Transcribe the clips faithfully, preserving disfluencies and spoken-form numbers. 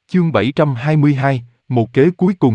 Chương bảy trăm hai mươi hai, một kế cuối cùng.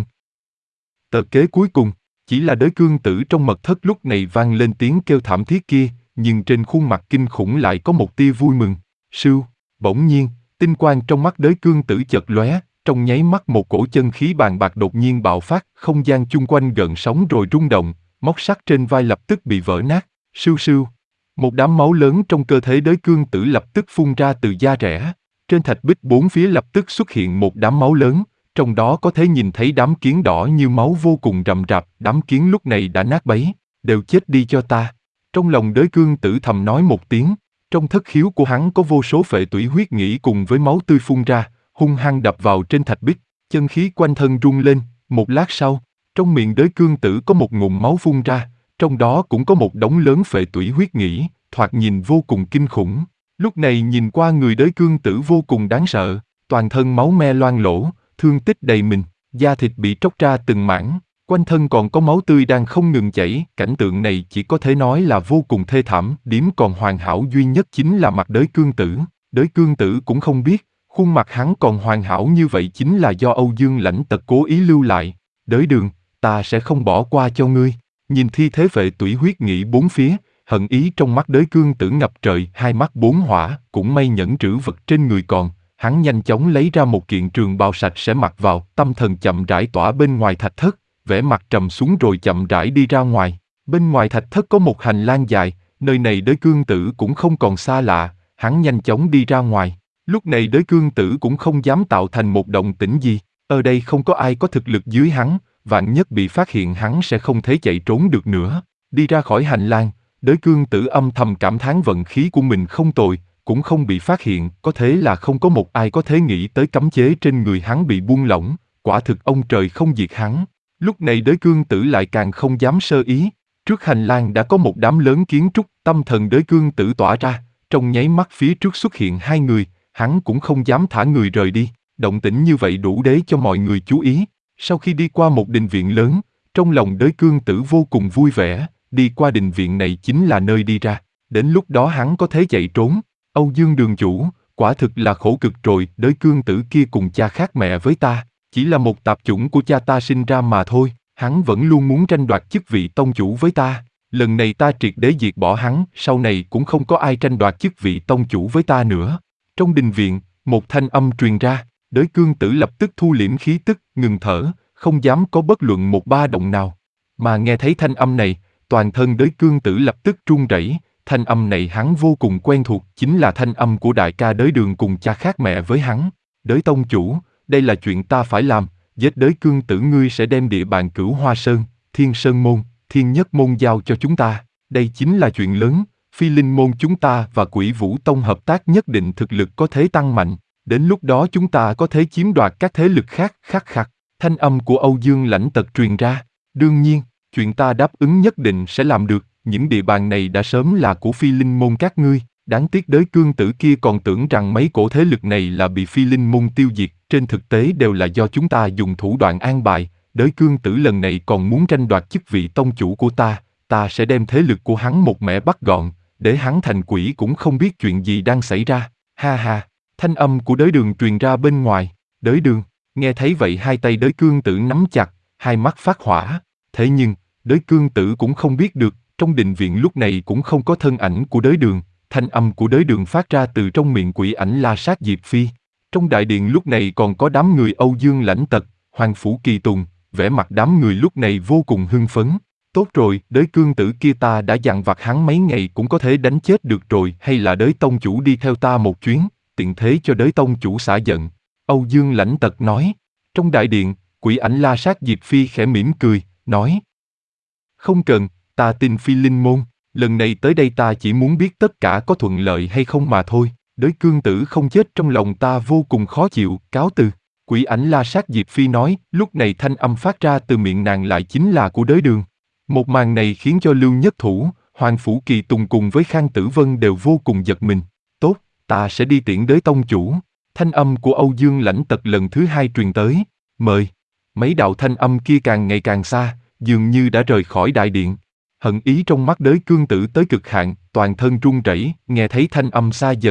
Tờ kế cuối cùng, chỉ là đới cương tử trong mật thất lúc này vang lên tiếng kêu thảm thiết kia, nhưng trên khuôn mặt kinh khủng lại có một tia vui mừng. Sưu, bỗng nhiên, tinh quang trong mắt đới cương tử chợt lóe, trong nháy mắt một cổ chân khí bàn bạc đột nhiên bạo phát, không gian chung quanh gợn sóng rồi rung động, móc sắt trên vai lập tức bị vỡ nát. Sưu sưu, một đám máu lớn trong cơ thể đới cương tử lập tức phun ra từ da rẻ. Trên thạch bích bốn phía lập tức xuất hiện một đám máu lớn, trong đó có thể nhìn thấy đám kiến đỏ như máu vô cùng rậm rạp, đám kiến lúc này đã nát bấy, đều chết đi cho ta. Trong lòng đới cương tử thầm nói một tiếng, trong thất khiếu của hắn có vô số phệ tủy huyết nghĩ cùng với máu tươi phun ra, hung hăng đập vào trên thạch bích, chân khí quanh thân rung lên, một lát sau, trong miệng đới cương tử có một ngụm máu phun ra, trong đó cũng có một đống lớn phệ tủy huyết nghĩ, thoạt nhìn vô cùng kinh khủng. Lúc này nhìn qua người đới cương tử vô cùng đáng sợ, toàn thân máu me loang lỗ, thương tích đầy mình, da thịt bị tróc ra từng mảng, quanh thân còn có máu tươi đang không ngừng chảy, cảnh tượng này chỉ có thể nói là vô cùng thê thảm, điểm còn hoàn hảo duy nhất chính là mặt đới cương tử. Đới cương tử cũng không biết, khuôn mặt hắn còn hoàn hảo như vậy chính là do Âu Dương Lãnh Tật cố ý lưu lại. Đới Đường, ta sẽ không bỏ qua cho ngươi. Nhìn thi thế phệ tủy huyết nghĩ bốn phía, hận ý trong mắt đới cương tử ngập trời, hai mắt bốn hỏa, cũng may nhẫn trữ vật trên người còn, hắn nhanh chóng lấy ra một kiện trường bào sạch sẽ mặc vào, tâm thần chậm rãi tỏa bên ngoài thạch thất, vẻ mặt trầm xuống rồi chậm rãi đi ra ngoài. Bên ngoài thạch thất có một hành lang dài, nơi này đới cương tử cũng không còn xa lạ, hắn nhanh chóng đi ra ngoài. Lúc này đới cương tử cũng không dám tạo thành một động tĩnh gì, ở đây không có ai có thực lực dưới hắn, vạn nhất bị phát hiện hắn sẽ không thể chạy trốn được nữa. Đi ra khỏi hành lang, đới cương tử âm thầm cảm thán vận khí của mình không tồi, cũng không bị phát hiện, có thế là không có một ai có thể nghĩ tới cấm chế trên người hắn bị buông lỏng, quả thực ông trời không diệt hắn. Lúc này đới cương tử lại càng không dám sơ ý, trước hành lang đã có một đám lớn kiến trúc, tâm thần đới cương tử tỏa ra, trong nháy mắt phía trước xuất hiện hai người, hắn cũng không dám thả người rời đi, động tĩnh như vậy đủ để cho mọi người chú ý. Sau khi đi qua một đình viện lớn, trong lòng đới cương tử vô cùng vui vẻ, đi qua đình viện này chính là nơi đi ra, đến lúc đó hắn có thể chạy trốn. Âu Dương đường chủ, quả thực là khổ cực rồi, đới cương tử kia cùng cha khác mẹ với ta, chỉ là một tạp chủng của cha ta sinh ra mà thôi, hắn vẫn luôn muốn tranh đoạt chức vị tông chủ với ta, lần này ta triệt để diệt bỏ hắn, sau này cũng không có ai tranh đoạt chức vị tông chủ với ta nữa. Trong đình viện, một thanh âm truyền ra, đới cương tử lập tức thu liễm khí tức, ngừng thở, không dám có bất luận một ba động nào. Mà nghe thấy thanh âm này, toàn thân đới cương tử lập tức run rẩy, thanh âm này hắn vô cùng quen thuộc, chính là thanh âm của đại ca đới đường cùng cha khác mẹ với hắn. Đới tông chủ, đây là chuyện ta phải làm, giết đới cương tử ngươi sẽ đem địa bàn Cửu Hoa Sơn, Thiên Sơn Môn, Thiên Nhất Môn giao cho chúng ta, đây chính là chuyện lớn, Phi Linh Môn chúng ta và Quỷ Vũ Tông hợp tác nhất định thực lực có thể tăng mạnh, đến lúc đó chúng ta có thể chiếm đoạt các thế lực khác. Khắc khắc, thanh âm của Âu Dương Lãnh Tật truyền ra, đương nhiên, chuyện ta đáp ứng nhất định sẽ làm được, những địa bàn này đã sớm là của Phi Linh Môn các ngươi, đáng tiếc đới cương tử kia còn tưởng rằng mấy cổ thế lực này là bị Phi Linh Môn tiêu diệt, trên thực tế đều là do chúng ta dùng thủ đoạn an bài, đới cương tử lần này còn muốn tranh đoạt chức vị tông chủ của ta, ta sẽ đem thế lực của hắn một mẻ bắt gọn, để hắn thành quỷ cũng không biết chuyện gì đang xảy ra, ha ha, thanh âm của đới đường truyền ra bên ngoài, đới đường, nghe thấy vậy hai tay đới cương tử nắm chặt, hai mắt phát hỏa, thế nhưng, đới cương tử cũng không biết được, trong đình viện lúc này cũng không có thân ảnh của đới đường, thanh âm của đới đường phát ra từ trong miệng quỷ ảnh La Sát Diệp Phi. Trong đại điện lúc này còn có đám người Âu Dương Lãnh Tật, Hoàng Phủ Kỳ Tùng, vẻ mặt đám người lúc này vô cùng hưng phấn. Tốt rồi, đới cương tử kia ta đã dặn vặt hắn mấy ngày cũng có thể đánh chết được rồi, hay là đới tông chủ đi theo ta một chuyến, tiện thế cho đới tông chủ xả giận. Âu Dương Lãnh Tật nói. Trong đại điện, quỷ ảnh La Sát Diệp Phi khẽ mỉm cười, nói. Không cần, ta tin Phi Linh Môn, lần này tới đây ta chỉ muốn biết tất cả có thuận lợi hay không mà thôi. Đới cương tử không chết trong lòng ta vô cùng khó chịu, cáo từ. Quỷ ảnh La Sát Diệp Phi nói, lúc này thanh âm phát ra từ miệng nàng lại chính là của đới đường. Một màn này khiến cho Lưu Nhất Thủ, Hoàng Phủ Kỳ Tùng cùng với Khang Tử Vân đều vô cùng giật mình. Tốt, ta sẽ đi tiễn đới tông chủ. Thanh âm của Âu Dương Lãnh Tật lần thứ hai truyền tới, mời. Mấy đạo thanh âm kia càng ngày càng xa, dường như đã rời khỏi đại điện. Hận ý trong mắt đới cương tử tới cực hạn, toàn thân run rẩy, nghe thấy thanh âm xa dần,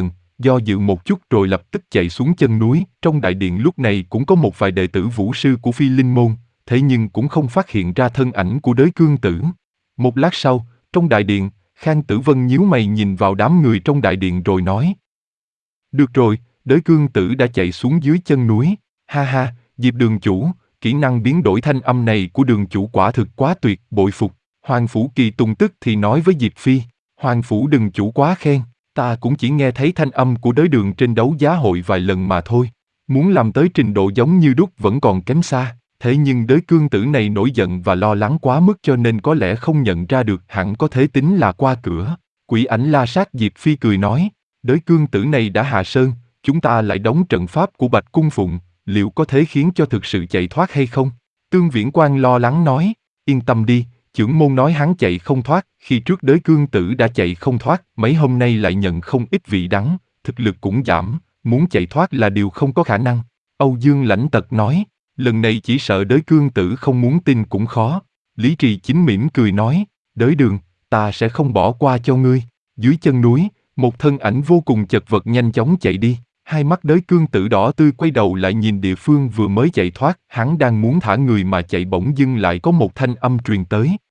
do dự một chút rồi lập tức chạy xuống chân núi. Trong đại điện lúc này cũng có một vài đệ tử vũ sư của Phi Linh Môn, thế nhưng cũng không phát hiện ra thân ảnh của Đới Cương Tử. Một lát sau, trong đại điện, Khang Tử Vân nhíu mày nhìn vào đám người trong đại điện rồi nói: Được rồi, Đới Cương Tử đã chạy xuống dưới chân núi. Ha ha, Diệp đường chủ, kỹ năng biến đổi thanh âm này của đường chủ quả thực quá tuyệt, bội phục. Hoàng Phủ Kỳ Tùng tức thì nói với Diệp Phi: Hoàng Phủ đường chủ quá khen, ta cũng chỉ nghe thấy thanh âm của Đới Đường trên đấu giá hội vài lần mà thôi. Muốn làm tới trình độ giống như đúc vẫn còn kém xa. Thế nhưng Đới Cương Tử này nổi giận và lo lắng quá mức cho nên có lẽ không nhận ra được, hẳn có thể tính là qua cửa. Quỷ ảnh la sát Diệp Phi cười nói: Đới Cương Tử này đã hạ sơn, chúng ta lại đóng trận pháp của Bạch Cung Phụng, liệu có thể khiến cho thực sự chạy thoát hay không? Tương Viễn Quan lo lắng nói: Yên tâm đi, chưởng môn nói hắn chạy không thoát, khi trước Đới Cương Tử đã chạy không thoát, mấy hôm nay lại nhận không ít vị đắng, thực lực cũng giảm, muốn chạy thoát là điều không có khả năng. Âu Dương Lãnh Tật nói: Lần này chỉ sợ Đới Cương Tử không muốn tin cũng khó. Lý Trì Chính mỉm cười nói: Đới Đường, ta sẽ không bỏ qua cho ngươi. Dưới chân núi, một thân ảnh vô cùng chật vật nhanh chóng chạy đi. Hai mắt Đới Cương Tử đỏ tươi quay đầu lại nhìn địa phương vừa mới chạy thoát, hắn đang muốn thả người mà chạy bỗng dưng lại có một thanh âm truyền tới: